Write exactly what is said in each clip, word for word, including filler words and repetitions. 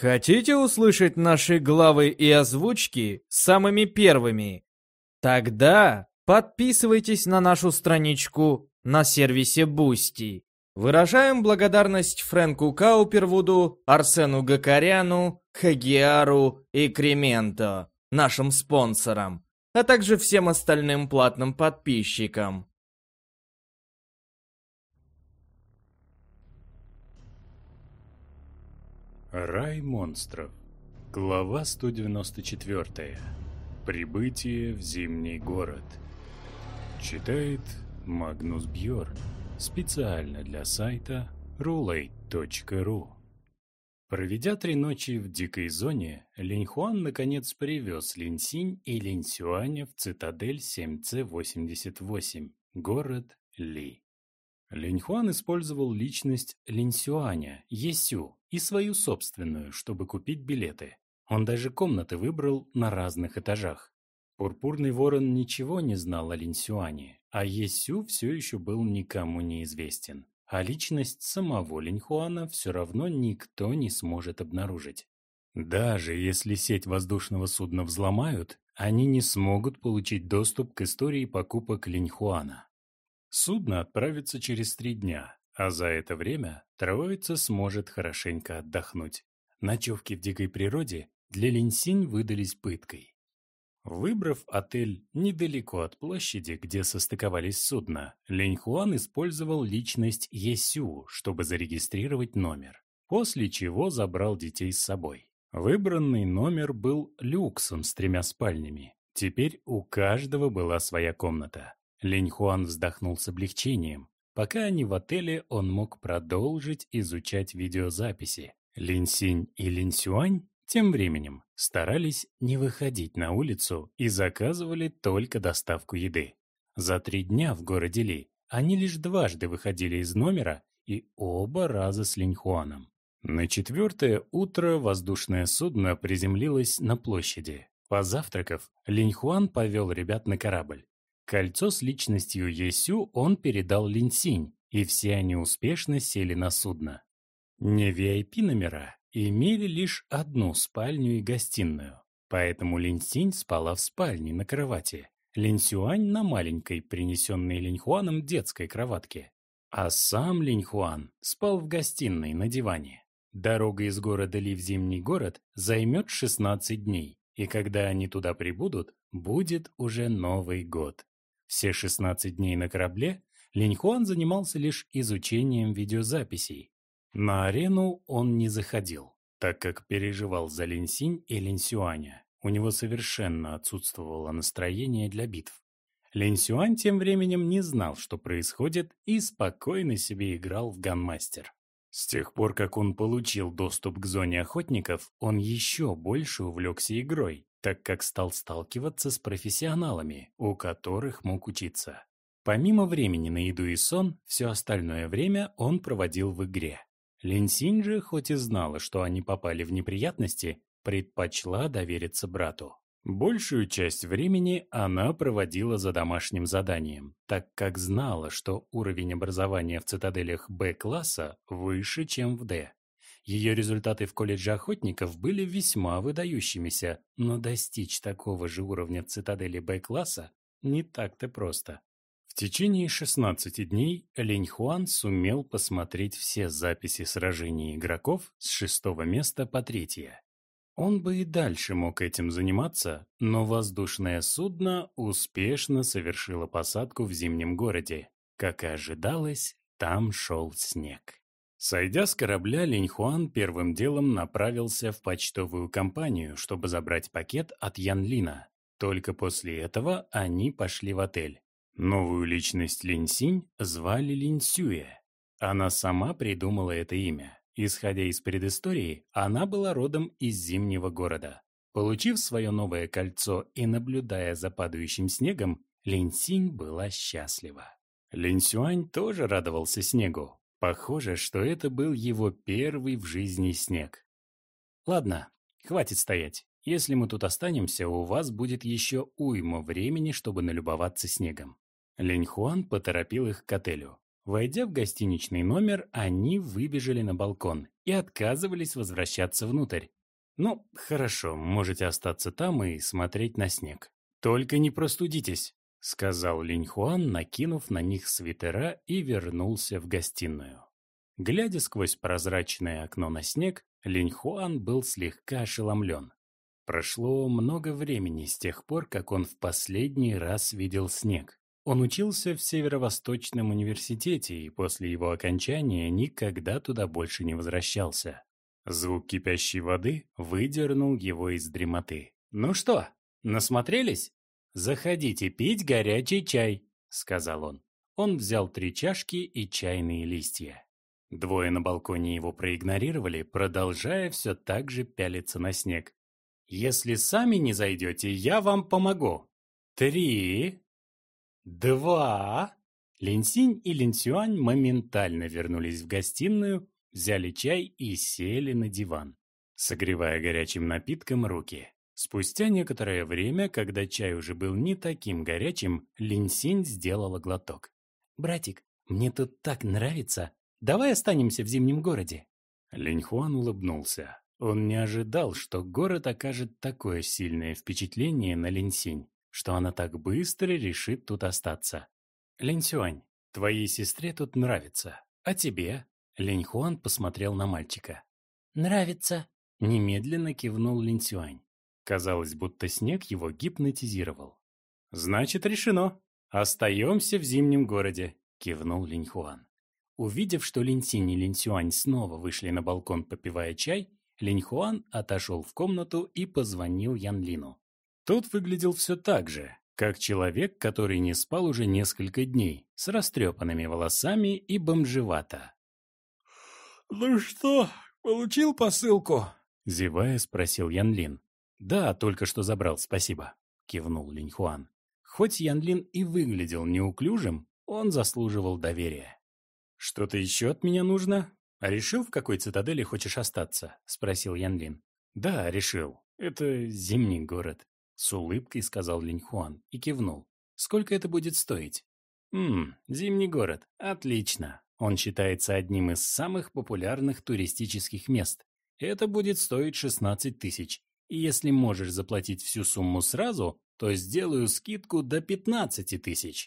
Хотите услышать наши главы и озвучки самыми первыми? Тогда подписывайтесь на нашу страничку на сервисе Boosty. Выражаем благодарность Фрэнку Каупервуду, Арсену Гакаряну, Хагиару и Кременто, нашим спонсорам, а также всем остальным платным подписчикам. Рай монстров. Глава сто девяносто четыре. Прибытие в зимний город. Читает Магнус Бьорн. Специально для сайта рулейт точка ру. Проведя три ночи в дикой зоне, Линьхуан наконец привез Линьсинь и Линьсюаня в цитадель семь цэ восемьдесят восемь, город Ли. Линьхуан использовал личность Линьсюаня, Есю, и свою собственную, чтобы купить билеты. Он даже комнаты выбрал на разных этажах. Пурпурный ворон ничего не знал о Линьсюане, а Есю все еще был никому неизвестен. А личность самого Линьхуана все равно никто не сможет обнаружить. Даже если сеть воздушного судна взломают, они не смогут получить доступ к истории покупок Линьхуана. Судно отправится через три дня, а за это время троица сможет хорошенько отдохнуть. Ночевки в дикой природе для Линьсинь выдались пыткой. Выбрав отель недалеко от площади, где состыковались судна, Линьхуан использовал личность Есю, чтобы зарегистрировать номер, после чего забрал детей с собой. Выбранный номер был люксом с тремя спальнями. Теперь у каждого была своя комната. Линьхуан вздохнул с облегчением. Пока они в отеле, он мог продолжить изучать видеозаписи. Линьсинь и Линьсюань тем временем старались не выходить на улицу и заказывали только доставку еды. За три дня в городе Ли они лишь дважды выходили из номера и оба раза с Линьхуаном. На четвертое утро воздушное судно приземлилось на площади. Позавтракав, Линьхуан повел ребят на корабль. Кольцо с личностью Есю он передал Линьсинь, и все они успешно сели на судно. Не ви ай пи номера имели лишь одну спальню и гостиную, поэтому Линьсинь спала в спальне на кровати, Линьсюань на маленькой, принесенной Линьхуаном детской кроватке, а сам Линьхуан спал в гостиной на диване. Дорога из города Ли в зимний город займет шестнадцать дней, и когда они туда прибудут, будет уже Новый год. Все шестнадцать дней на корабле Линьхуан занимался лишь изучением видеозаписей. На арену он не заходил, так как переживал за Линьсинь и Линьсюаня. У него совершенно отсутствовало настроение для битв. Линьсюань тем временем не знал, что происходит, и спокойно себе играл в Ганмастер. С тех пор, как он получил доступ к зоне охотников, он еще больше увлекся игрой, так как стал сталкиваться с профессионалами, у которых мог учиться. Помимо времени на еду и сон, все остальное время он проводил в игре. Линьсинь же, хоть и знала, что они попали в неприятности, предпочла довериться брату. Большую часть времени она проводила за домашним заданием, так как знала, что уровень образования в цитаделях Б-класса выше, чем в Д. Ее результаты в колледже охотников были весьма выдающимися, но достичь такого же уровня в цитадели Б-класса не так-то просто. В течение шестнадцати дней Линьхуан сумел посмотреть все записи сражений игроков с шестого места по третье. Он бы и дальше мог этим заниматься, но воздушное судно успешно совершило посадку в зимнем городе. Как и ожидалось, там шел снег. Сойдя с корабля, Линьхуан первым делом направился в почтовую компанию, чтобы забрать пакет от Янлина. Только после этого они пошли в отель. Новую личность Линьсинь звали Линьсюэ. Она сама придумала это имя. Исходя из предыстории, она была родом из зимнего города. Получив свое новое кольцо и наблюдая за падающим снегом, Линьсинь была счастлива. Линьсюань тоже радовался снегу. Похоже, что это был его первый в жизни снег. «Ладно, хватит стоять. Если мы тут останемся, у вас будет еще уйма времени, чтобы налюбоваться снегом». Линьхуан поторопил их к отелю. Войдя в гостиничный номер, они выбежали на балкон и отказывались возвращаться внутрь. «Ну, хорошо, можете остаться там и смотреть на снег. Только не простудитесь», — сказал Линьхуан, накинув на них свитера, и вернулся в гостиную. Глядя сквозь прозрачное окно на снег, Линьхуан был слегка ошеломлен. Прошло много времени с тех пор, как он в последний раз видел снег. Он учился в Северо-Восточном университете и после его окончания никогда туда больше не возвращался. Звук кипящей воды выдернул его из дремоты. «Ну что, насмотрелись? Заходите пить горячий чай», — сказал он. Он взял три чашки и чайные листья. Двое на балконе его проигнорировали, продолжая все так же пялиться на снег. «Если сами не зайдете, я вам помогу. Три, два...» Линьсинь и Линьсюань моментально вернулись в гостиную, взяли чай и сели на диван, согревая горячим напитком руки. Спустя некоторое время, когда чай уже был не таким горячим, Линьсинь сделала глоток. «Братик, мне тут так нравится. Давай останемся в Зимнем городе». Линьхуан улыбнулся. Он не ожидал, что город окажет такое сильное впечатление на Линьсинь, что она так быстро решит тут остаться. «Линьсюань, твоей сестре тут нравится. А тебе?» Линьхуан посмотрел на мальчика. «Нравится», — немедленно кивнул Линьсюань. Казалось, будто снег его гипнотизировал. «Значит, решено. Остаемся в Зимнем городе», — кивнул Линьхуан. Увидев, что Линьсинь и Линьсюань снова вышли на балкон, попивая чай, Линьхуан отошел в комнату и позвонил Янлину. Тот выглядел все так же, как человек, который не спал уже несколько дней, с растрепанными волосами и бомжевато. «Ну что, получил посылку?» — зевая спросил Янлин. «Да, только что забрал, спасибо», — кивнул Линьхуан. Хоть Янлин и выглядел неуклюжим, он заслуживал доверия. «Что-то еще от меня нужно? А решил, в какой цитадели хочешь остаться?» — спросил Янлин. «Да, решил. Это Зимний город», — с улыбкой сказал Линьхуан и кивнул. «Сколько это будет стоить?» «Ммм, Зимний город. Отлично. Он считается одним из самых популярных туристических мест. Это будет стоить шестнадцать тысяч. И если можешь заплатить всю сумму сразу, то сделаю скидку до пятнадцати тысяч.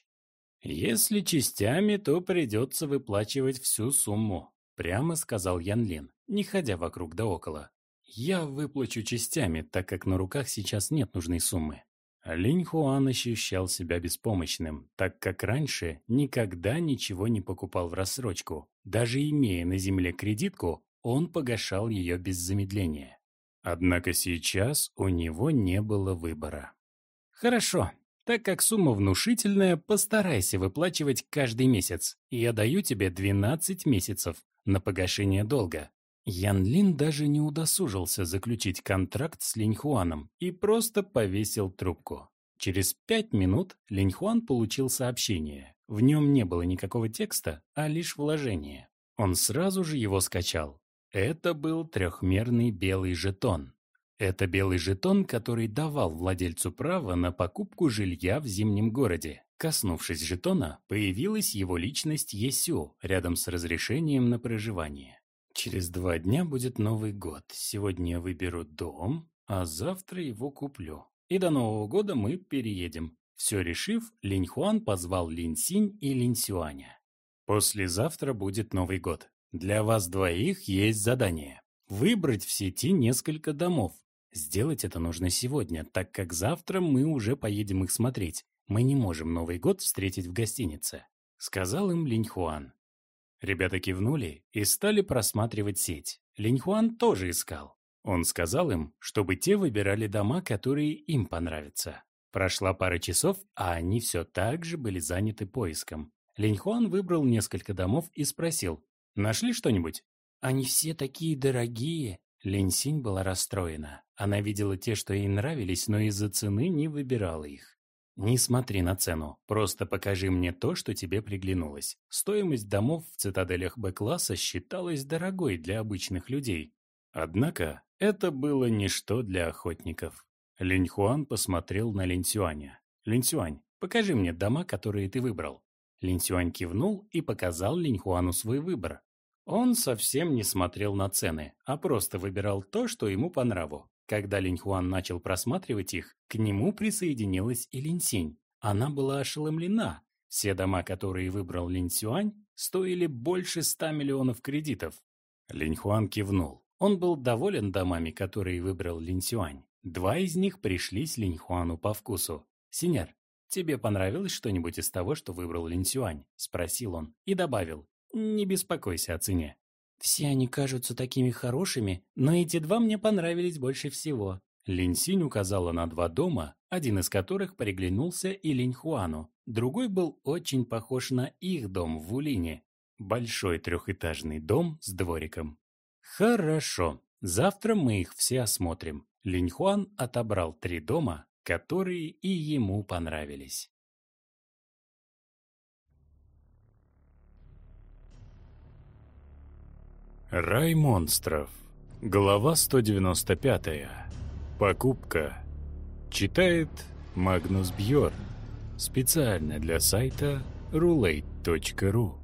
Если частями, то придется выплачивать всю сумму», — прямо сказал Янлин, не ходя вокруг да около. «Я выплачу частями, так как на руках сейчас нет нужной суммы». Линьхуан ощущал себя беспомощным, так как раньше никогда ничего не покупал в рассрочку. Даже имея на земле кредитку, он погашал ее без замедления. Однако сейчас у него не было выбора. «Хорошо, так как сумма внушительная, постарайся выплачивать каждый месяц. Я даю тебе двенадцать месяцев на погашение долга». Янлин даже не удосужился заключить контракт с Линьхуаном и просто повесил трубку. Через пять минут Линьхуан получил сообщение. В нем не было никакого текста, а лишь вложение. Он сразу же его скачал. Это был трехмерный белый жетон. Это белый жетон, который давал владельцу право на покупку жилья в Зимнем городе. Коснувшись жетона, появилась его личность Есю рядом с разрешением на проживание. «Через два дня будет Новый год. Сегодня я выберу дом, а завтра его куплю. И до Нового года мы переедем». Все решив, Линьхуан позвал Линьсинь и Линьсюаня. «Послезавтра будет Новый год. Для вас двоих есть задание. Выбрать в сети несколько домов. Сделать это нужно сегодня, так как завтра мы уже поедем их смотреть. Мы не можем Новый год встретить в гостинице», — сказал им Линьхуан. Ребята кивнули и стали просматривать сеть. Линьхуан тоже искал. Он сказал им, чтобы те выбирали дома, которые им понравятся. Прошла пара часов, а они все так же были заняты поиском. Линьхуан выбрал несколько домов и спросил: «Нашли что-нибудь?» «Они все такие дорогие». Линьсинь была расстроена. Она видела те, что ей нравились, но из-за цены не выбирала их. «Не смотри на цену, просто покажи мне то, что тебе приглянулось». Стоимость домов в цитаделях Б-класса считалась дорогой для обычных людей. Однако это было ничто для охотников. Линьхуан посмотрел на Линьсюаня. «Линьсюань, покажи мне дома, которые ты выбрал». Линьсюань кивнул и показал Линьхуану свой выбор. Он совсем не смотрел на цены, а просто выбирал то, что ему по нраву. Когда Линьхуан начал просматривать их, к нему присоединилась и Линьсинь. Она была ошеломлена. Все дома, которые выбрал Линьсюань, стоили больше ста миллионов кредитов. Линьхуан кивнул. Он был доволен домами, которые выбрал Линьсюань. Два из них пришлись Линьхуану по вкусу. «Синьор, тебе понравилось что-нибудь из того, что выбрал Линьсюань?» – спросил он и добавил: «Не беспокойся о цене». «Все они кажутся такими хорошими, но эти два мне понравились больше всего». Линьсинь указала на два дома, один из которых приглянулся и Линьхуану. Другой был очень похож на их дом в Вулине. Большой трехэтажный дом с двориком. «Хорошо, завтра мы их все осмотрим». Линьхуан отобрал три дома, которые и ему понравились. Рай монстров. Глава сто девяносто пятая. Покупка. Читает Магнус Бьорн. Специально для сайта рулейт точка ру.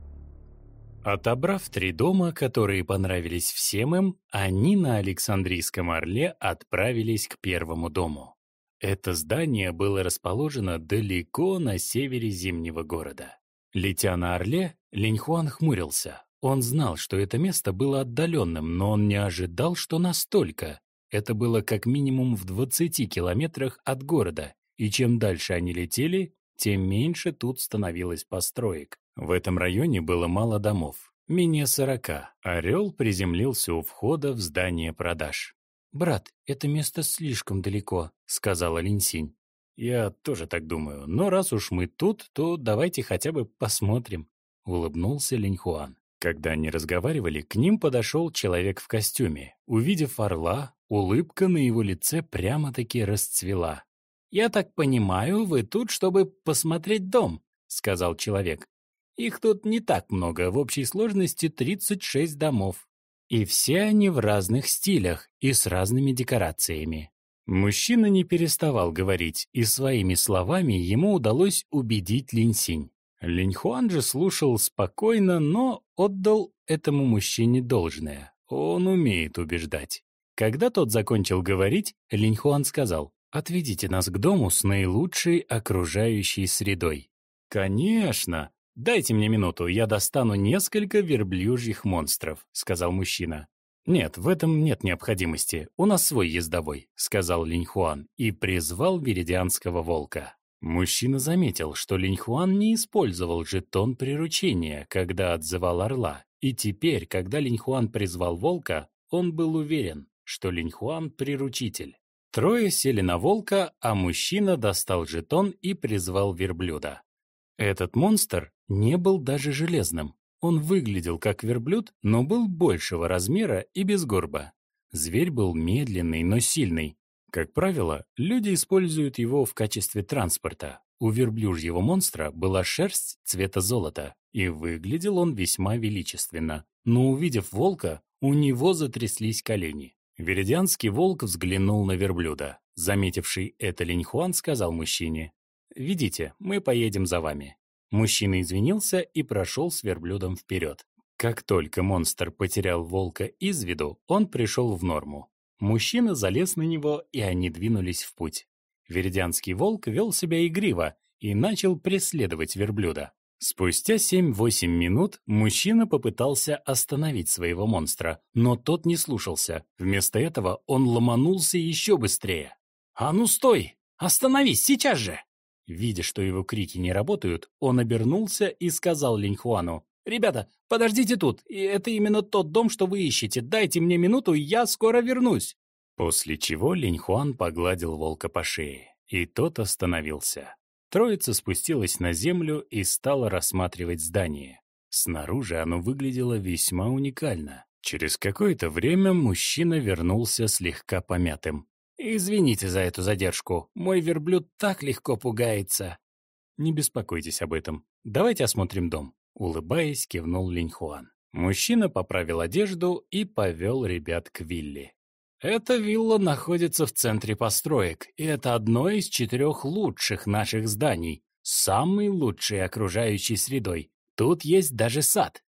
Отобрав три дома, которые понравились всем им, они на Александрийском Орле отправились к первому дому. Это здание было расположено далеко на севере Зимнего города. Летя на Орле, Линьхуан хмурился. Он знал, что это место было отдаленным, но он не ожидал, что настолько. Это было как минимум в двадцати километрах от города, и чем дальше они летели, тем меньше тут становилось построек. В этом районе было мало домов, менее сорока. Орел приземлился у входа в здание продаж. «Брат, это место слишком далеко», — сказала Линьсинь. «Я тоже так думаю, но раз уж мы тут, то давайте хотя бы посмотрим», — улыбнулся Линьхуан. Когда они разговаривали, к ним подошел человек в костюме. Увидев орла, улыбка на его лице прямо-таки расцвела. «Я так понимаю, вы тут, чтобы посмотреть дом», — сказал человек. «Их тут не так много, в общей сложности тридцать шесть домов. И все они в разных стилях и с разными декорациями». Мужчина не переставал говорить, и своими словами ему удалось убедить Линьсинь. Линьхуан же слушал спокойно, но отдал этому мужчине должное. Он умеет убеждать. Когда тот закончил говорить, Линьхуан сказал: «Отведите нас к дому с наилучшей окружающей средой». «Конечно! Дайте мне минуту, я достану несколько верблюжьих монстров», — сказал мужчина. «Нет, в этом нет необходимости. У нас свой ездовой», — сказал Линьхуан и призвал Виридианского волка. Мужчина заметил, что Линьхуан не использовал жетон приручения, когда отзывал орла, и теперь, когда Линьхуан призвал волка, он был уверен, что Линьхуан приручитель. Трое сели на волка, а мужчина достал жетон и призвал верблюда. Этот монстр не был даже железным. Он выглядел как верблюд, но был большего размера и без горба. Зверь был медленный, но сильный. Как правило, люди используют его в качестве транспорта. У верблюжьего монстра была шерсть цвета золота, и выглядел он весьма величественно. Но увидев волка, у него затряслись колени. Виридианский волк взглянул на верблюда. Заметивший это Линьхуан сказал мужчине: «Ведите, мы поедем за вами». Мужчина извинился и прошел с верблюдом вперед. Как только монстр потерял волка из виду, он пришел в норму. Мужчина залез на него, и они двинулись в путь. Виридианский волк вел себя игриво и начал преследовать верблюда. Спустя семь-восемь минут мужчина попытался остановить своего монстра, но тот не слушался. Вместо этого он ломанулся еще быстрее. «А ну стой! Остановись сейчас же!» Видя, что его крики не работают, он обернулся и сказал Линьхуану: «Ребята, подождите тут, и это именно тот дом, что вы ищете. Дайте мне минуту, я скоро вернусь». После чего Линьхуан погладил волка по шее, и тот остановился. Троица спустилась на землю и стала рассматривать здание. Снаружи оно выглядело весьма уникально. Через какое-то время мужчина вернулся слегка помятым. «Извините за эту задержку, мой верблюд так легко пугается». «Не беспокойтесь об этом. Давайте осмотрим дом», — улыбаясь, кивнул Линьхуан. Мужчина поправил одежду и повел ребят к вилле. «Эта вилла находится в центре построек, и это одно из четырех лучших наших зданий, с самой лучшей окружающей средой. Тут есть даже сад.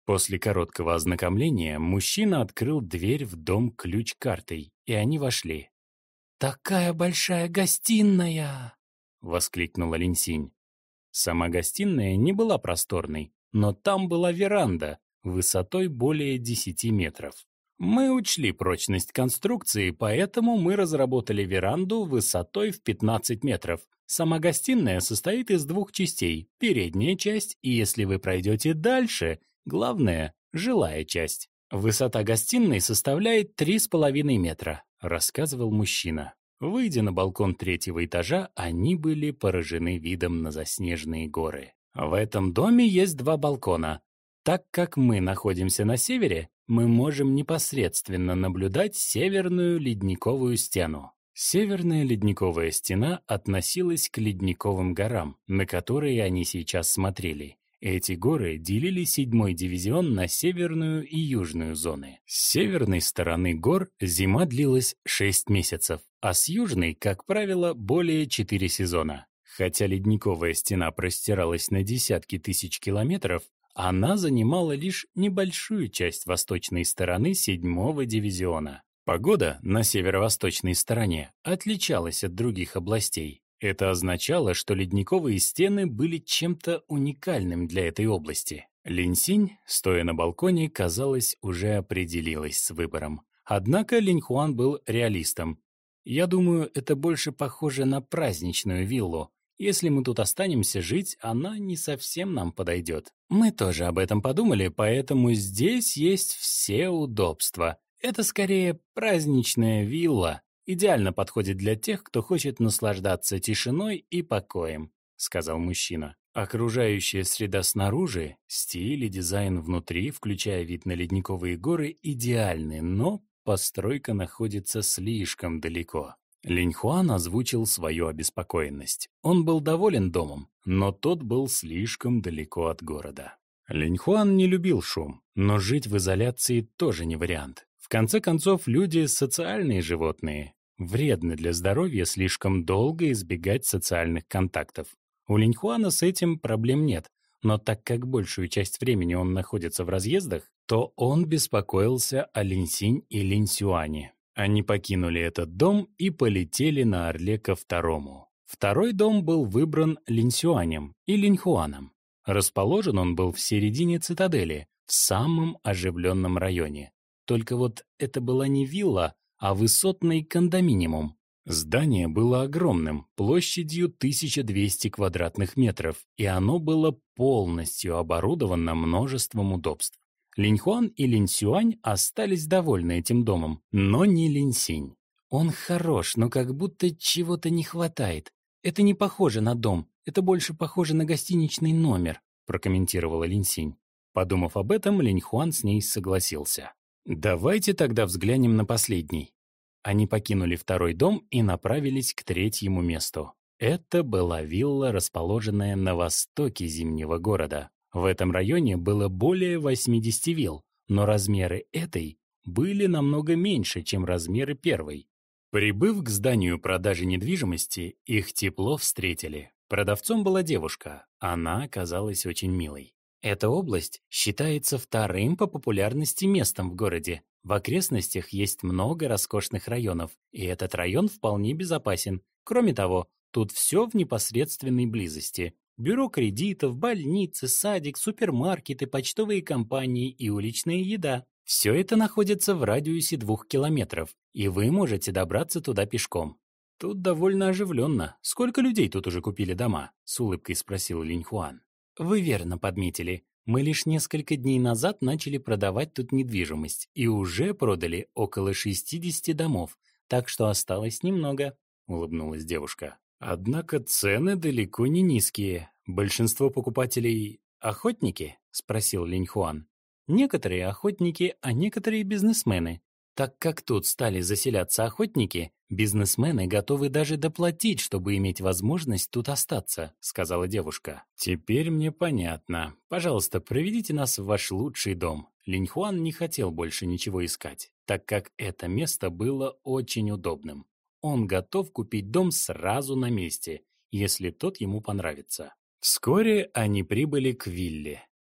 После короткого ознакомления мужчина открыл дверь в дом ключ-картой, и они вошли. «Такая большая гостиная!» — воскликнула Линсинь. Сама гостиная не была просторной, но там была веранда, высотой более десяти метров. Мы учли прочность конструкции, поэтому мы разработали веранду высотой в пятнадцать метров. Сама гостиная состоит из двух частей, передняя часть, и если вы пройдете дальше, главное – жилая часть. Высота гостиной составляет три с половиной метра, рассказывал мужчина. Выйдя на балкон третьего этажа, они были поражены видом на заснеженные горы. В этом доме есть два балкона. Так как мы находимся на севере, мы можем непосредственно наблюдать северную ледниковую стену. Северная ледниковая стена относилась к ледниковым горам, на которые они сейчас смотрели. Эти горы делили седьмой дивизион на северную и южную зоны. С северной стороны гор зима длилась шесть месяцев, а с южной, как правило, более четыре сезона. Хотя ледниковая стена простиралась на десятки тысяч километров, она занимала лишь небольшую часть восточной стороны седьмого дивизиона. Погода на северо-восточной стороне отличалась от других областей. Это означало, что ледниковые стены были чем-то уникальным для этой области. Линсинь, стоя на балконе, казалось, уже определилась с выбором. Однако Линьхуан был реалистом. «Я думаю, это больше похоже на праздничную виллу. Если мы тут останемся жить, она не совсем нам подойдет. Мы тоже об этом подумали, поэтому здесь есть все удобства. Это скорее праздничная вилла. Идеально подходит для тех, кто хочет наслаждаться тишиной и покоем», — сказал мужчина. Окружающая среда снаружи, стиль и дизайн внутри, включая вид на ледниковые горы, идеальны, но постройка находится слишком далеко. Линьхуан озвучил свою обеспокоенность. Он был доволен домом, но тот был слишком далеко от города. Линьхуан не любил шум, но жить в изоляции тоже не вариант. В конце концов, люди – социальные животные. Вредно для здоровья слишком долго избегать социальных контактов. У Линьхуана с этим проблем нет, но так как большую часть времени он находится в разъездах, то он беспокоился о Линсинь и Линсюане. Они покинули этот дом и полетели на Орле ко второму. Второй дом был выбран Линсюанем и Линьхуаном. Расположен он был в середине цитадели, в самом оживленном районе. Только вот это была не вилла, а высотный кондоминиум. Здание было огромным, площадью тысяча двести квадратных метров, и оно было полностью оборудовано множеством удобств. Линьхуан и Линьсюань остались довольны этим домом, но не Линсинь. «Он хорош, но как будто чего-то не хватает. Это не похоже на дом, это больше похоже на гостиничный номер», прокомментировала Линсинь. Подумав об этом, Линьхуан с ней согласился. «Давайте тогда взглянем на последний». Они покинули второй дом и направились к третьему месту. Это была вилла, расположенная на востоке зимнего города. В этом районе было более восьмидесяти вилл, но размеры этой были намного меньше, чем размеры первой. Прибыв к зданию продажи недвижимости, их тепло встретили. Продавцом была девушка, она оказалась очень милой. Эта область считается вторым по популярности местом в городе. В окрестностях есть много роскошных районов, и этот район вполне безопасен. Кроме того, тут все в непосредственной близости. Бюро кредитов, больницы, садик, супермаркеты, почтовые компании и уличная еда. Все это находится в радиусе двух километров, и вы можете добраться туда пешком. Тут довольно оживленно. Сколько людей тут уже купили дома? С улыбкой спросил Линьхуан. Вы верно подметили. Мы лишь несколько дней назад начали продавать тут недвижимость и уже продали около шестидесяти домов, так что осталось немного, улыбнулась девушка. Однако цены далеко не низкие. Большинство покупателей – охотники? Спросил Линьхуан. Некоторые охотники, а некоторые бизнесмены. Так как тут стали заселяться охотники, бизнесмены готовы даже доплатить, чтобы иметь возможность тут остаться, сказала девушка. Теперь мне понятно. Пожалуйста, проведите нас в ваш лучший дом. Линьхуан не хотел больше ничего искать, так как это место было очень удобным. Он готов купить дом сразу на месте, если тот ему понравится. Вскоре они прибыли к вилле.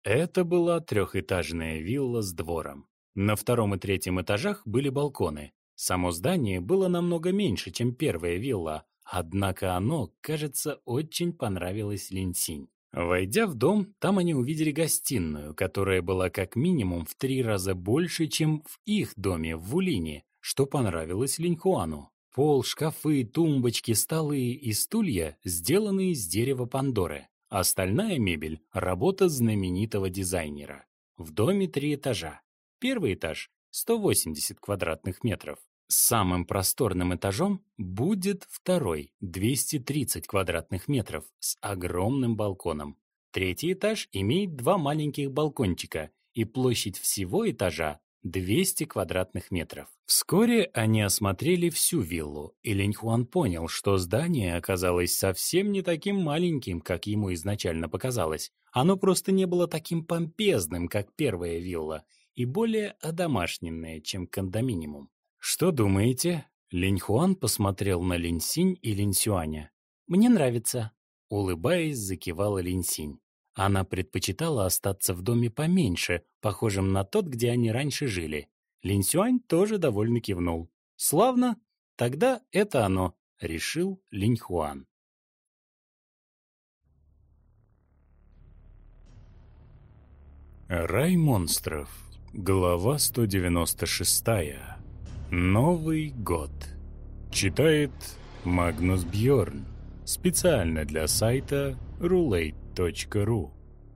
Это была трехэтажная вилла с двором. На втором и третьем этажах были балконы. Само здание было намного меньше, чем первая вилла, однако оно, кажется, очень понравилось Линьсинь. Войдя в дом, там они увидели гостиную, которая была как минимум в три раза больше, чем в их доме в Вулине, что понравилось Линьхуану. Пол, шкафы, тумбочки, столы и стулья сделаны из дерева Пандоры. Остальная мебель – работа знаменитого дизайнера. В доме три этажа. Первый этаж – сто восемьдесят квадратных метров. Самым просторным этажом будет второй – двести тридцать квадратных метров с огромным балконом. Третий этаж имеет два маленьких балкончика, и площадь всего этажа – двести квадратных метров. Вскоре они осмотрели всю виллу, и Линьхуан понял, что здание оказалось совсем не таким маленьким, как ему изначально показалось. Оно просто не было таким помпезным, как первая вилла, и более одомашненное, чем кондоминиум. «Что думаете?» Линьхуан посмотрел на Линьсинь и Линьсюаня. «Мне нравится», — улыбаясь, закивала Линьсинь. Она предпочитала остаться в доме поменьше, похожем на тот, где они раньше жили. Линьсюань тоже довольно кивнул. «Славно, тогда это оно», — решил Линьхуан. Рай монстров. Глава сто девяносто шесть. Новый год. Читает Магнус Бьорн. Специально для сайта рулейт точка ру.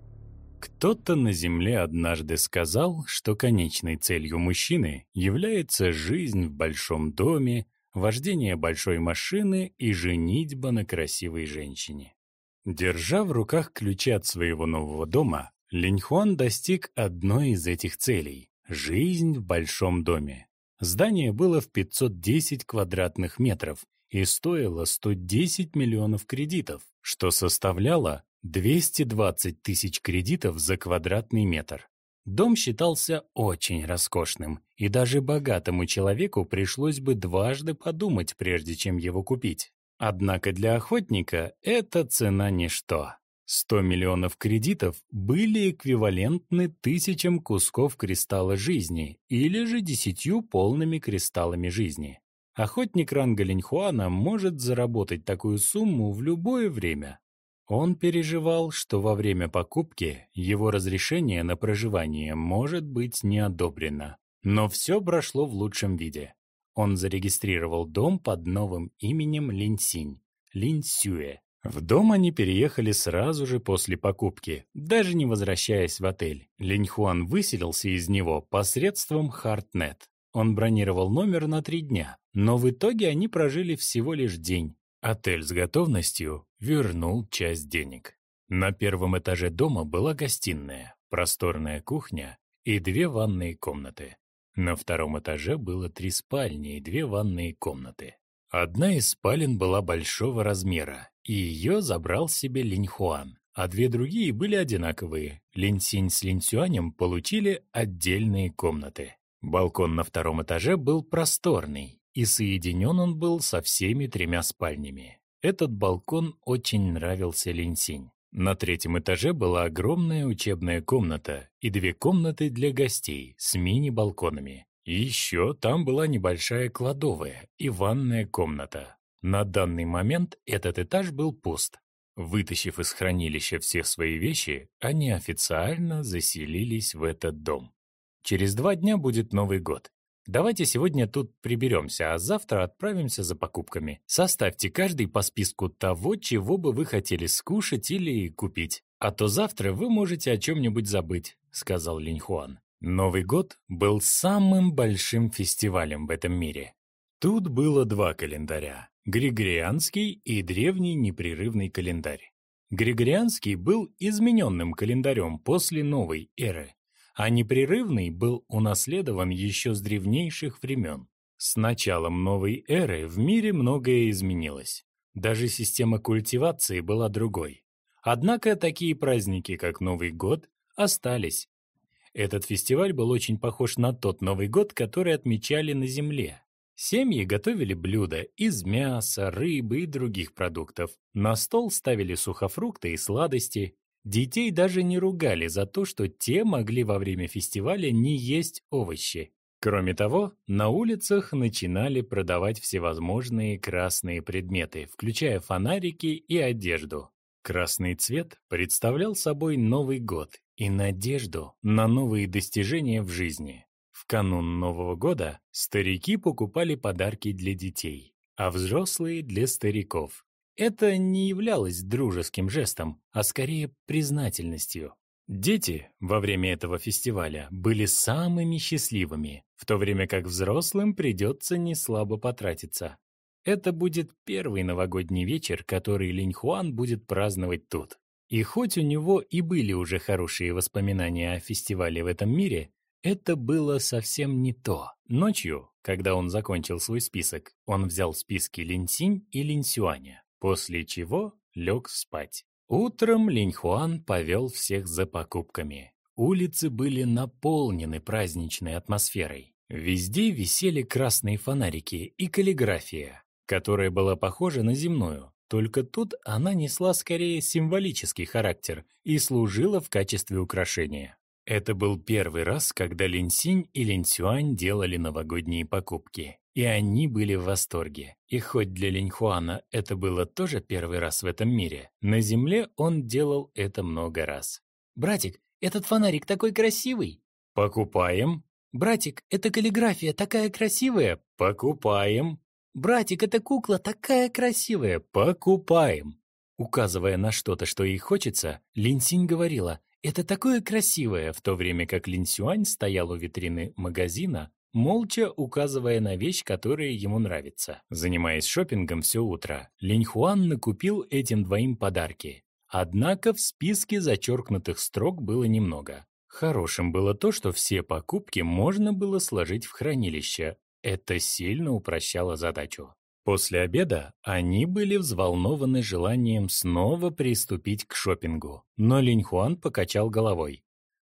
Кто-то на Земле однажды сказал, что конечной целью мужчины является жизнь в большом доме, вождение большой машины и женитьба на красивой женщине. Держа в руках ключи от своего нового дома, Линьхуан достиг одной из этих целей – жизнь в большом доме. Здание было в пятьсот десять квадратных метров и стоило сто десять миллионов кредитов, что составляло двести двадцать тысяч кредитов за квадратный метр. Дом считался очень роскошным, и даже богатому человеку пришлось бы дважды подумать, прежде чем его купить. Однако для охотника эта цена ничто. сто миллионов кредитов были эквивалентны тысячам кусков кристалла жизни или же десятью полными кристаллами жизни. Охотник ранга Линьхуана может заработать такую сумму в любое время. Он переживал, что во время покупки его разрешение на проживание может быть не одобрено. Но все прошло в лучшем виде. Он зарегистрировал дом под новым именем Линьсинь, Линьсюэ. В дом они переехали сразу же после покупки, даже не возвращаясь в отель. Линьхуан выселился из него посредством Хартнет. Он бронировал номер на три дня, но в итоге они прожили всего лишь день. Отель с готовностью вернул часть денег. На первом этаже дома была гостиная, просторная кухня и две ванные комнаты. На втором этаже было три спальни и две ванные комнаты. Одна из спален была большого размера, и ее забрал себе Линьхуан, а две другие были одинаковые. Линьсинь с Линьсюанем получили отдельные комнаты. Балкон на втором этаже был просторный, и соединен он был со всеми тремя спальнями. Этот балкон очень нравился Линьсинь. На третьем этаже была огромная учебная комната и две комнаты для гостей с мини-балконами. И еще там была небольшая кладовая и ванная комната. На данный момент этот этаж был пуст. Вытащив из хранилища все свои вещи, они официально заселились в этот дом. Через два дня будет Новый год. Давайте сегодня тут приберемся, а завтра отправимся за покупками. Составьте каждый по списку того, чего бы вы хотели скушать или купить. А то завтра вы можете о чем-нибудь забыть, сказал Линьхуан. Новый год был самым большим фестивалем в этом мире. Тут было два календаря – Григорианский и древний непрерывный календарь. Григорианский был измененным календарем после новой эры, а непрерывный был унаследован еще с древнейших времен. С началом новой эры в мире многое изменилось. Даже система культивации была другой. Однако такие праздники, как Новый год, остались. Этот фестиваль был очень похож на тот Новый год, который отмечали на Земле. Семьи готовили блюда из мяса, рыбы и других продуктов. На стол ставили сухофрукты и сладости. Детей даже не ругали за то, что те могли во время фестиваля не есть овощи. Кроме того, на улицах начинали продавать всевозможные красные предметы, включая фонарики и одежду. Красный цвет представлял собой Новый год и надежду на новые достижения в жизни. В канун Нового года старики покупали подарки для детей, а взрослые для стариков. Это не являлось дружеским жестом, а скорее признательностью. Дети во время этого фестиваля были самыми счастливыми, в то время как взрослым придется неслабо потратиться. Это будет первый новогодний вечер, который Линь-Хуан будет праздновать тут. И хоть у него и были уже хорошие воспоминания о фестивале в этом мире, это было совсем не то. Ночью, когда он закончил свой список, он взял списки Линь-Синь и Линь-Сюаня, после чего лег спать. Утром Линь-Хуан повел всех за покупками. Улицы были наполнены праздничной атмосферой. Везде висели красные фонарики и каллиграфия, которая была похожа на земную, только тут она несла скорее символический характер и служила в качестве украшения. Это был первый раз, когда Линь-Синь и Линь-Сюань делали новогодние покупки, и они были в восторге. И хоть для Линь-Хуана это было тоже первый раз в этом мире, на Земле он делал это много раз. «Братик, этот фонарик такой красивый!» «Покупаем!» «Братик, эта каллиграфия такая красивая!» «Покупаем!» «Братик, эта кукла такая красивая!» «Покупаем!» Указывая на что-то, что ей хочется, Линь-Синь говорила: «Это такое красивое», в то время как Линь-Сюань стоял у витрины магазина, молча указывая на вещь, которая ему нравится. Занимаясь шопингом все утро, Линь-Хуан накупил этим двоим подарки. Однако в списке зачеркнутых строк было немного. Хорошим было то, что все покупки можно было сложить в хранилище. Это сильно упрощало задачу. После обеда они были взволнованы желанием снова приступить к шопингу, но Линь-Хуан покачал головой.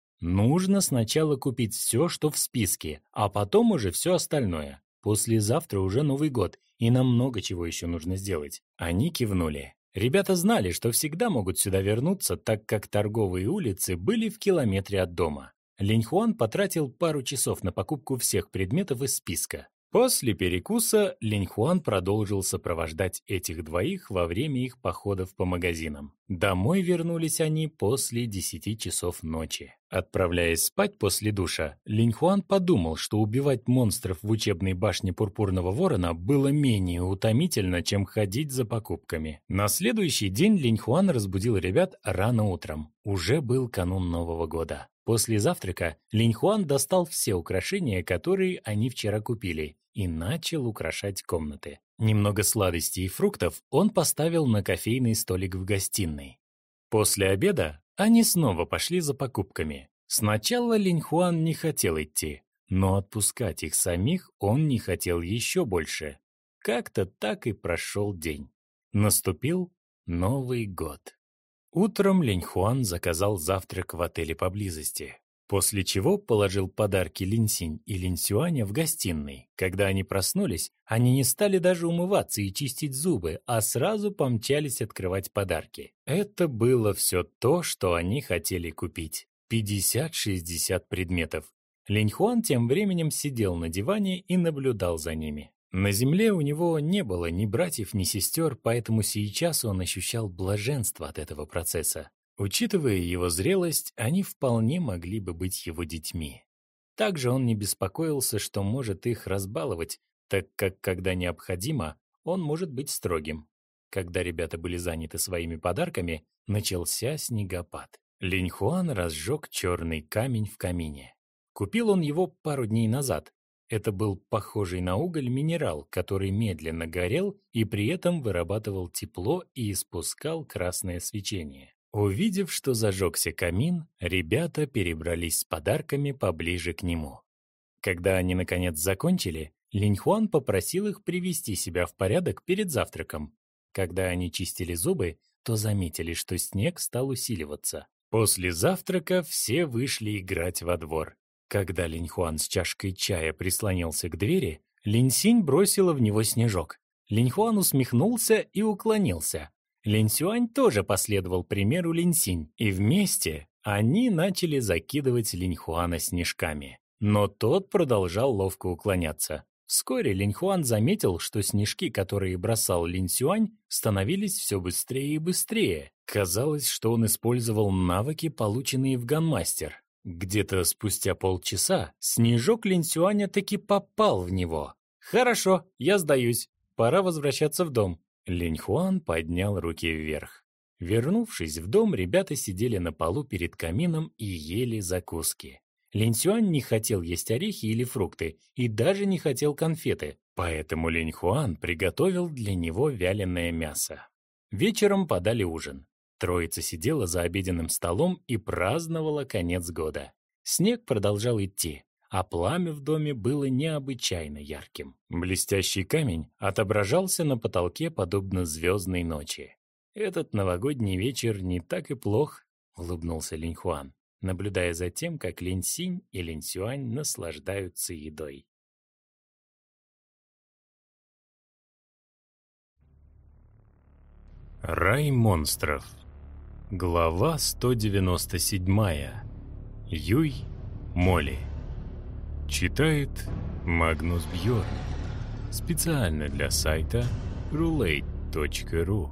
Нужно сначала купить все, что в списке, а потом уже все остальное. Послезавтра уже Новый год, и нам много чего еще нужно сделать. Они кивнули. Ребята знали, что всегда могут сюда вернуться, так как торговые улицы были в километре от дома. Линь-Хуан потратил пару часов на покупку всех предметов из списка. После перекуса Линь-Хуан продолжил сопровождать этих двоих во время их походов по магазинам. Домой вернулись они после десяти часов ночи. Отправляясь спать после душа, Линь-Хуан подумал, что убивать монстров в учебной башне Пурпурного Ворона было менее утомительно, чем ходить за покупками. На следующий день Линь-Хуан разбудил ребят рано утром. Уже был канун Нового года. После завтрака Линь-Хуан достал все украшения, которые они вчера купили, и начал украшать комнаты. Немного сладостей и фруктов он поставил на кофейный столик в гостиной. После обеда они снова пошли за покупками. Сначала Линь-Хуан не хотел идти, но отпускать их самих он не хотел еще больше. Как-то так и прошел день. Наступил Новый год. Утром Линь-Хуан заказал завтрак в отеле поблизости, после чего положил подарки Линь-Синь и Линь-Сюаня в гостиной. Когда они проснулись, они не стали даже умываться и чистить зубы, а сразу помчались открывать подарки. Это было все то, что они хотели купить. пятьдесят-шестьдесят предметов. Линь-Хуан тем временем сидел на диване и наблюдал за ними. На земле у него не было ни братьев, ни сестер, поэтому сейчас он ощущал блаженство от этого процесса. Учитывая его зрелость, они вполне могли бы быть его детьми. Также он не беспокоился, что может их разбаловать, так как, когда необходимо, он может быть строгим. Когда ребята были заняты своими подарками, начался снегопад. Линь-Хуан разжег черный камень в камине. Купил он его пару дней назад. Это был похожий на уголь минерал, который медленно горел и при этом вырабатывал тепло и испускал красное свечение. Увидев, что зажегся камин, ребята перебрались с подарками поближе к нему. Когда они наконец закончили, Линь-Хуан попросил их привести себя в порядок перед завтраком. Когда они чистили зубы, то заметили, что снег стал усиливаться. После завтрака все вышли играть во двор. Когда Линь-Хуан с чашкой чая прислонился к двери, Линь-Синь бросила в него снежок. Линь-Хуан усмехнулся и уклонился. Линь Сюань тоже последовал примеру Линь Синь, и вместе они начали закидывать Линь Хуана снежками. Но тот продолжал ловко уклоняться. Вскоре Линь Хуан заметил, что снежки, которые бросал Линь Сюань, становились все быстрее и быстрее. Казалось, что он использовал навыки, полученные в Ганмастер. Где-то спустя полчаса снежок Линь Сюаня таки попал в него. «Хорошо, я сдаюсь. Пора возвращаться в дом». Линь Хуан поднял руки вверх. Вернувшись в дом, ребята сидели на полу перед камином и ели закуски. Линь Сюань не хотел есть орехи или фрукты и даже не хотел конфеты, поэтому Линь Хуан приготовил для него вяленое мясо. Вечером подали ужин. Троица сидела за обеденным столом и праздновала конец года. Снег продолжал идти, а пламя в доме было необычайно ярким. Блестящий камень отображался на потолке подобно звездной ночи. «Этот новогодний вечер не так и плох», — улыбнулся Линь Хуан, наблюдая за тем, как Линь Синь и Линь Сюань наслаждаются едой. Рай монстров. Глава сто девяносто семь. Юй Молли. Читает Магнус Бьорн. Специально для сайта рулейт точка ру.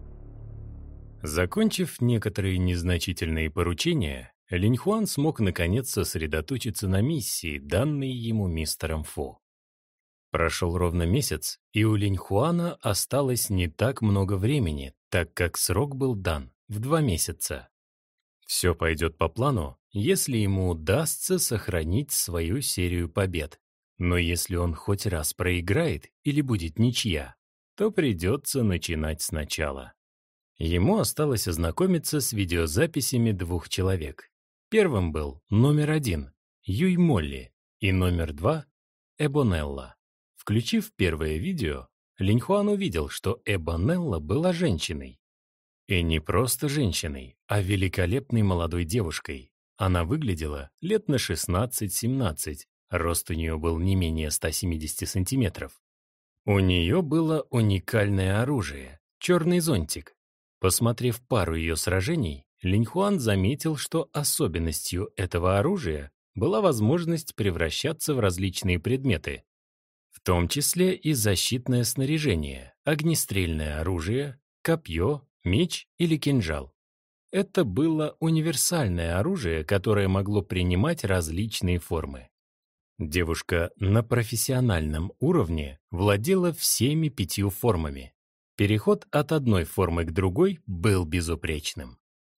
Закончив некоторые незначительные поручения, Линь Хуан смог наконец сосредоточиться на миссии, данной ему мистером Фо. Прошел ровно месяц, и у Линь Хуана осталось не так много времени, так как срок был дан в два месяца. Все пойдет по плану, если ему удастся сохранить свою серию побед. Но если он хоть раз проиграет или будет ничья, то придется начинать сначала. Ему осталось ознакомиться с видеозаписями двух человек. Первым был номер один – Юй Молли и номер два – Эбонелла. Включив первое видео, Линь Хуан увидел, что Эбонелла была женщиной. И не просто женщиной, а великолепной молодой девушкой. Она выглядела лет на шестнадцать-семнадцать, рост у нее был не менее ста семидесяти сантиметров. У нее было уникальное оружие – черный зонтик. Посмотрев пару ее сражений, Линь Хуан заметил, что особенностью этого оружия была возможность превращаться в различные предметы, в том числе и защитное снаряжение, огнестрельное оружие, копье, меч или кинжал. Это было универсальное оружие, которое могло принимать различные формы. Девушка на профессиональном уровне владела всеми пятью формами. Переход от одной формы к другой был безупречным.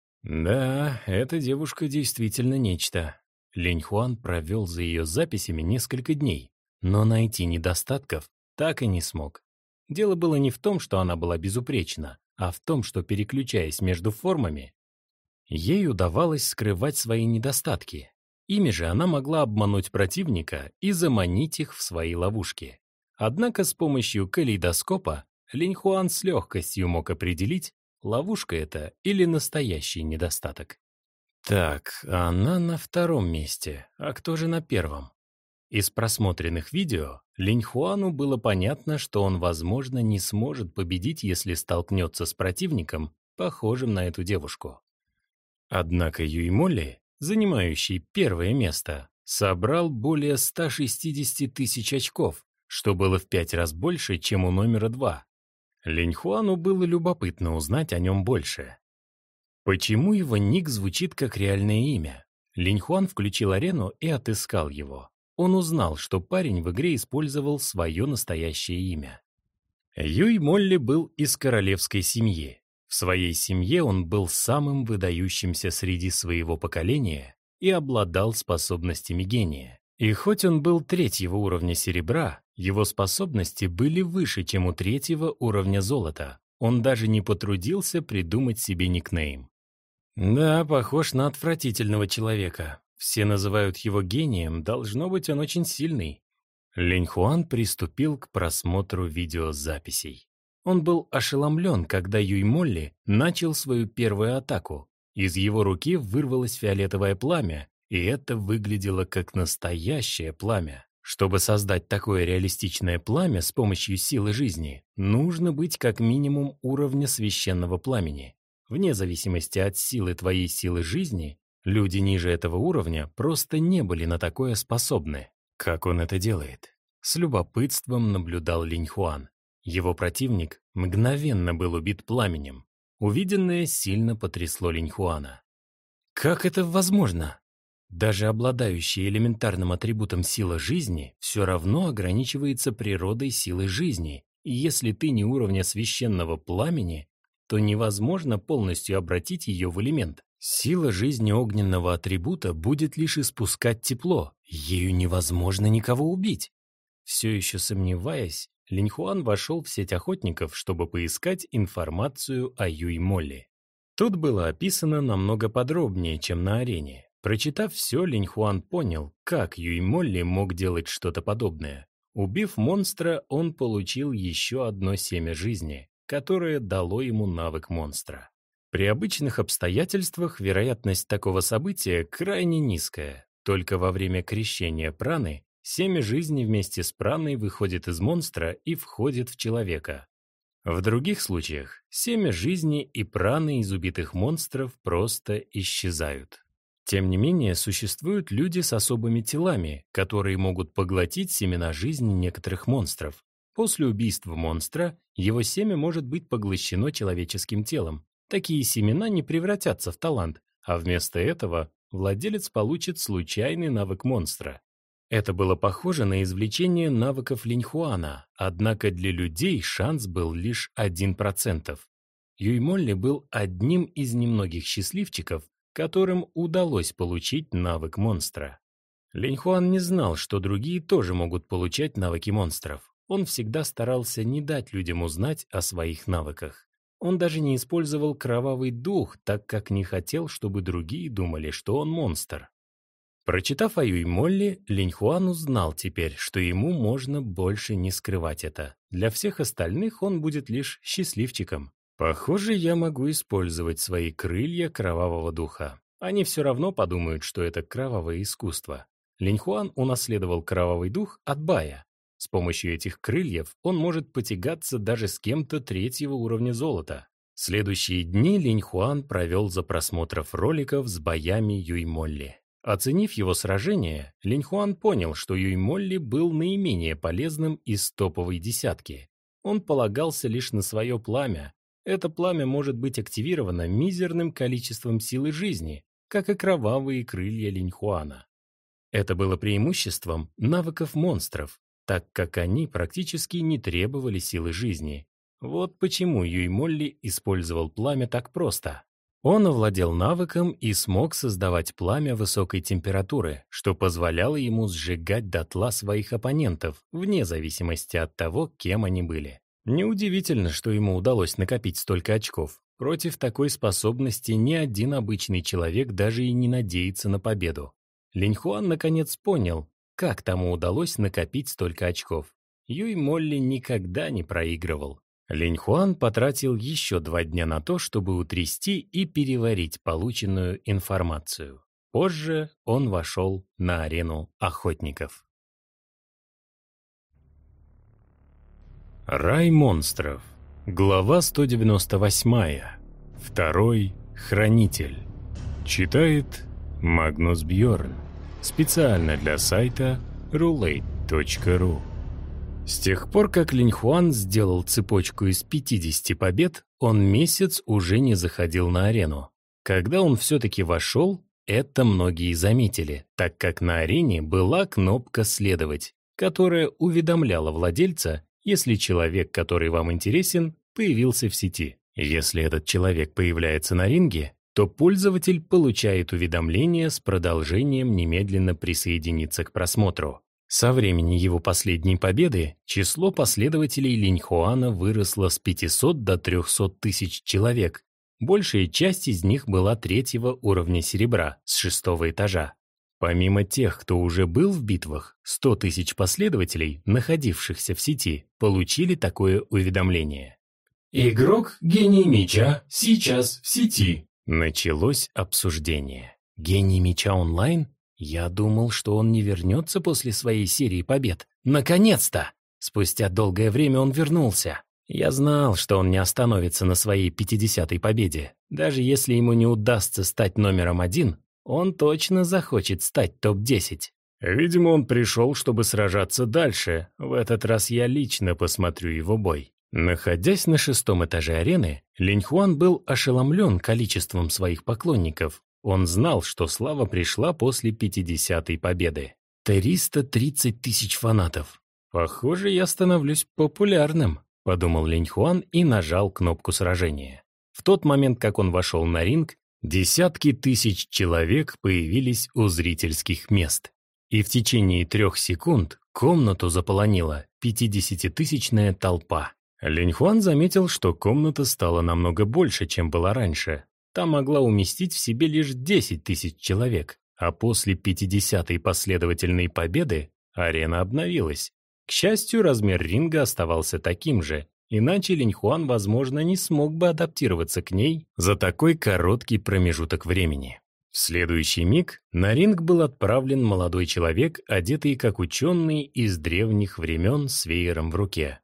Да, эта девушка действительно нечто. Линь Хуан провел за ее записями несколько дней, но найти недостатков так и не смог. Дело было не в том, что она была безупречна, а в том, что, переключаясь между формами, ей удавалось скрывать свои недостатки. Ими же она могла обмануть противника и заманить их в свои ловушки. Однако с помощью калейдоскопа Линь Хуан с легкостью мог определить, ловушка это или настоящий недостаток. Так, она на втором месте, а кто же на первом? Из просмотренных видео Линь Хуану было понятно, что он, возможно, не сможет победить, если столкнется с противником, похожим на эту девушку. Однако Юй Молли, занимающий первое место, собрал более ста шестидесяти тысяч очков, что было в пять раз больше, чем у номера два. Линь Хуану было любопытно узнать о нем больше. Почему его ник звучит как реальное имя? Линь Хуан включил арену и отыскал его. Он узнал, что парень в игре использовал свое настоящее имя. Юй Молли был из королевской семьи. В своей семье он был самым выдающимся среди своего поколения и обладал способностями гения. И хоть он был третьего уровня серебра, его способности были выше, чем у третьего уровня золота. Он даже не потрудился придумать себе никнейм. Да, похож на отвратительного человека. Все называют его гением, должно быть, он очень сильный. Линь Хуан приступил к просмотру видеозаписей. Он был ошеломлен, когда Юй Молли начал свою первую атаку. Из его руки вырвалось фиолетовое пламя, и это выглядело как настоящее пламя. Чтобы создать такое реалистичное пламя с помощью силы жизни, нужно быть как минимум уровня священного пламени. Вне зависимости от силы твоей силы жизни, люди ниже этого уровня просто не были на такое способны. Как он это делает? С любопытством наблюдал Линьхуан. Его противник мгновенно был убит пламенем. Увиденное сильно потрясло Линьхуана. Как это возможно? Даже обладающий элементарным атрибутом сила жизни все равно ограничивается природой силы жизни, и если ты не уровня священного пламени, то невозможно полностью обратить ее в элемент. Сила жизни огненного атрибута будет лишь испускать тепло, ею невозможно никого убить. Все еще сомневаясь, Линьхуан вошел в сеть охотников, чтобы поискать информацию о Юй Молли. Тут было описано намного подробнее, чем на арене. Прочитав все, Линьхуан понял, как Юй Молли мог делать что-то подобное. Убив монстра, он получил еще одно семя жизни, которое дало ему навык монстра. При обычных обстоятельствах вероятность такого события крайне низкая. Только во время крещения праны семя жизни вместе с праной выходит из монстра и входит в человека. В других случаях семя жизни и праны из убитых монстров просто исчезают. Тем не менее, существуют люди с особыми телами, которые могут поглотить семена жизни некоторых монстров. После убийства монстра его семя может быть поглощено человеческим телом. Такие семена не превратятся в талант, а вместо этого владелец получит случайный навык монстра. Это было похоже на извлечение навыков Линьхуана, однако для людей шанс был лишь один процент. Юй Молли был одним из немногих счастливчиков, которым удалось получить навык монстра. Линьхуан не знал, что другие тоже могут получать навыки монстров. Он всегда старался не дать людям узнать о своих навыках. Он даже не использовал кровавый дух, так как не хотел, чтобы другие думали, что он монстр. Прочитав о Юй Молли, Линьхуан узнал теперь, что ему можно больше не скрывать это. Для всех остальных он будет лишь счастливчиком. Похоже, я могу использовать свои крылья кровавого духа. Они все равно подумают, что это кровавое искусство. Линьхуан унаследовал кровавый дух от Бая. С помощью этих крыльев он может потягаться даже с кем-то третьего уровня золота. Следующие дни Линьхуан провел за просмотром роликов с боями Юй Молли. Оценив его сражение, Линьхуан понял, что Юй Молли был наименее полезным из топовой десятки. Он полагался лишь на свое пламя. Это пламя может быть активировано мизерным количеством силы жизни, как и кровавые крылья Линьхуана. Это было преимуществом навыков монстров, так как они практически не требовали силы жизни. Вот почему Юй Молли использовал пламя так просто. Он овладел навыком и смог создавать пламя высокой температуры, что позволяло ему сжигать дотла своих оппонентов, вне зависимости от того, кем они были. Неудивительно, что ему удалось накопить столько очков. Против такой способности ни один обычный человек даже и не надеется на победу. Линьхуан наконец понял, как тому удалось накопить столько очков. Юй Молли никогда не проигрывал. Линьхуан потратил еще два дня на то, чтобы утрясти и переварить полученную информацию. Позже он вошел на арену охотников. Рай монстров. Глава сто девяносто восемь. Второй хранитель. Читает Магнус Бьорн. Специально для сайта рулейт точка ру. С тех пор, как Линьхуан сделал цепочку из пятидесяти побед, он месяц уже не заходил на арену. Когда он все-таки вошел, это многие заметили, так как на арене была кнопка «Следовать», которая уведомляла владельца, если человек, который вам интересен, появился в сети. Если этот человек появляется на ринге, то пользователь получает уведомление с продолжением немедленно присоединиться к просмотру. Со времени его последней победы число последователей Линьхуана выросло с пятисот до трехсот тысяч человек. Большая часть из них была третьего уровня серебра с шестого этажа. Помимо тех, кто уже был в битвах, сто тысяч последователей, находившихся в сети, получили такое уведомление. «Игрок Гений Меча сейчас в сети». Началось обсуждение. «Гений Меча онлайн? Я думал, что он не вернется после своей серии побед. Наконец-то! Спустя долгое время он вернулся. Я знал, что он не остановится на своей пятидесятой победе. Даже если ему не удастся стать номером один, он точно захочет стать топ десять. Видимо, он пришел, чтобы сражаться дальше. В этот раз я лично посмотрю его бой. Находясь на шестом этаже арены, Линьхуан был ошеломлен количеством своих поклонников. Он знал, что слава пришла после пятидесятой победы. триста тридцать тысяч фанатов. Похоже, я становлюсь популярным, подумал Линьхуан и нажал кнопку сражения. В тот момент, как он вошел на ринг, десятки тысяч человек появились у зрительских мест. И в течение трех секунд комнату заполонила пятидесятитысячная толпа. Линьхуан заметил, что комната стала намного больше, чем была раньше. Та могла уместить в себе лишь десять тысяч человек, а после пятидесятой последовательной победы арена обновилась. К счастью, размер ринга оставался таким же, иначе Линьхуан, возможно, не смог бы адаптироваться к ней за такой короткий промежуток времени. В следующий миг на ринг был отправлен молодой человек, одетый как ученый из древних времен с веером в руке.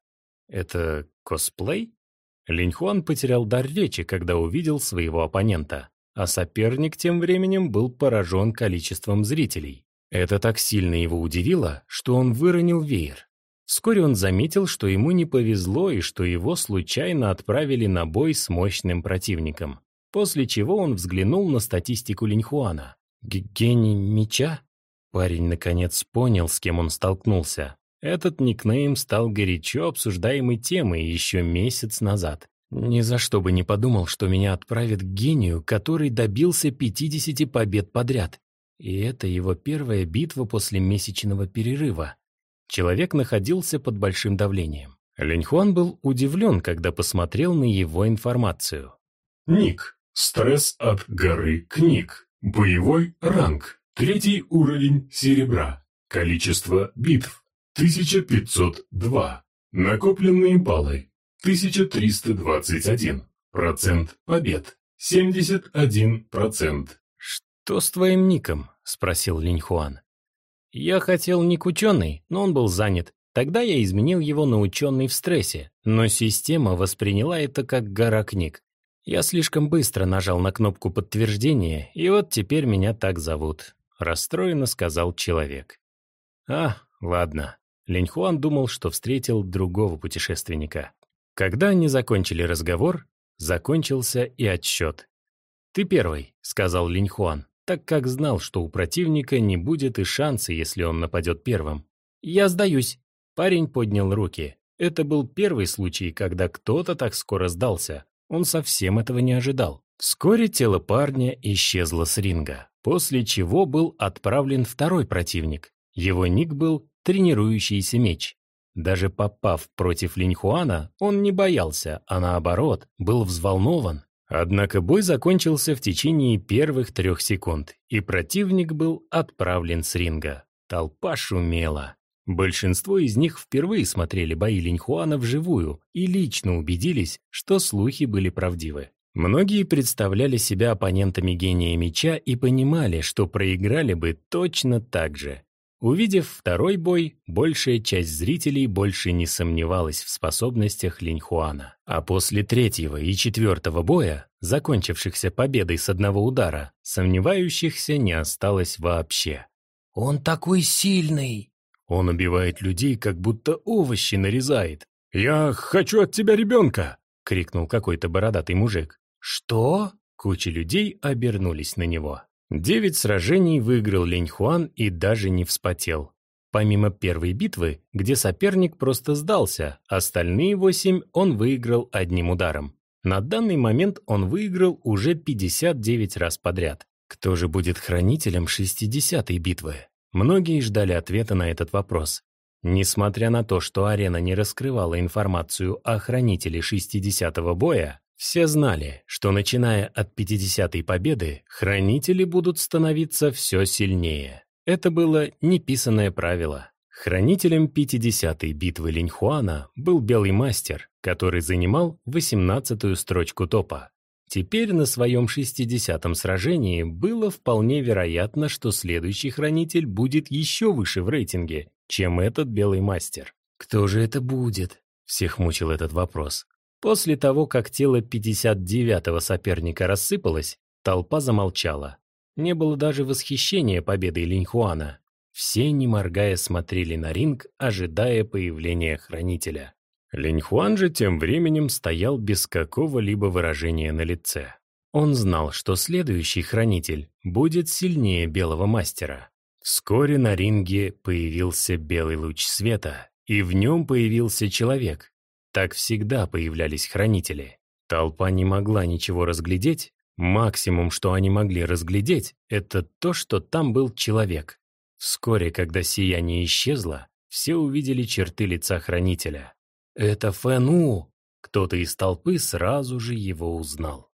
Это косплей? Линьхуан потерял дар речи, когда увидел своего оппонента, а соперник тем временем был поражен количеством зрителей. Это так сильно его удивило, что он выронил веер. Вскоре он заметил, что ему не повезло и что его случайно отправили на бой с мощным противником. После чего он взглянул на статистику Линьхуана. «Гений меча?» Парень наконец понял, с кем он столкнулся. Этот никнейм стал горячо обсуждаемой темой еще месяц назад. Ни за что бы не подумал, что меня отправят к гению, который добился пятидесяти побед подряд. И это его первая битва после месячного перерыва. Человек находился под большим давлением. Линьхуан был удивлен, когда посмотрел на его информацию. Ник. Стресс от горы книг. Боевой ранг. Третий уровень серебра. Количество битв. тысяча пятьсот два. Накопленные баллы. тысяча триста двадцать один. Процент побед. семьдесят один процент. «Что с твоим ником?» – спросил Линьхуан. «Я хотел ник ученый, но он был занят. Тогда я изменил его на ученый в стрессе, но система восприняла это как гора книг. Я слишком быстро нажал на кнопку подтверждения, и вот теперь меня так зовут», – расстроенно сказал человек. «А, ладно». Линьхуан думал, что встретил другого путешественника. Когда они закончили разговор, закончился и отсчет. «Ты первый», — сказал Линьхуан, так как знал, что у противника не будет и шанса, если он нападет первым. «Я сдаюсь». Парень поднял руки. Это был первый случай, когда кто-то так скоро сдался. Он совсем этого не ожидал. Вскоре тело парня исчезло с ринга, после чего был отправлен второй противник. Его ник был «Тренирующийся меч». Даже попав против Линьхуана, он не боялся, а наоборот, был взволнован. Однако бой закончился в течение первых трех секунд, и противник был отправлен с ринга. Толпа шумела. Большинство из них впервые смотрели бои Линьхуана вживую и лично убедились, что слухи были правдивы. Многие представляли себя оппонентами гения меча и понимали, что проиграли бы точно так же. Увидев второй бой, большая часть зрителей больше не сомневалась в способностях Линьхуана. А после третьего и четвертого боя, закончившихся победой с одного удара, сомневающихся не осталось вообще. «Он такой сильный!» «Он убивает людей, как будто овощи нарезает!» «Я хочу от тебя ребенка!» — крикнул какой-то бородатый мужик. «Что?» Куча людей обернулись на него. Девять сражений выиграл Линьхуан и даже не вспотел. Помимо первой битвы, где соперник просто сдался, остальные восемь он выиграл одним ударом. На данный момент он выиграл уже пятьдесят девять раз подряд. Кто же будет хранителем шестидесятой битвы? Многие ждали ответа на этот вопрос. Несмотря на то, что арена не раскрывала информацию о хранителе шестидесятого боя, все знали, что начиная от пятидесятой победы, хранители будут становиться все сильнее. Это было неписанное правило. Хранителем пятидесятой битвы Линьхуана был Белый Мастер, который занимал восемнадцатую строчку топа. Теперь на своем шестидесятом сражении было вполне вероятно, что следующий хранитель будет еще выше в рейтинге, чем этот белый мастер. Кто же это будет? Всех мучил этот вопрос. После того, как тело пятьдесят девятого соперника рассыпалось, толпа замолчала. Не было даже восхищения победой Линьхуана. Все, не моргая, смотрели на ринг, ожидая появления хранителя. Линьхуан же тем временем стоял без какого-либо выражения на лице. Он знал, что следующий хранитель будет сильнее белого мастера. Вскоре на ринге появился белый луч света, и в нем появился человек. Так всегда появлялись хранители. Толпа не могла ничего разглядеть. Максимум, что они могли разглядеть, это то, что там был человек. Вскоре, когда сияние исчезло, все увидели черты лица хранителя. «Это Фэн У!» Кто-то из толпы сразу же его узнал.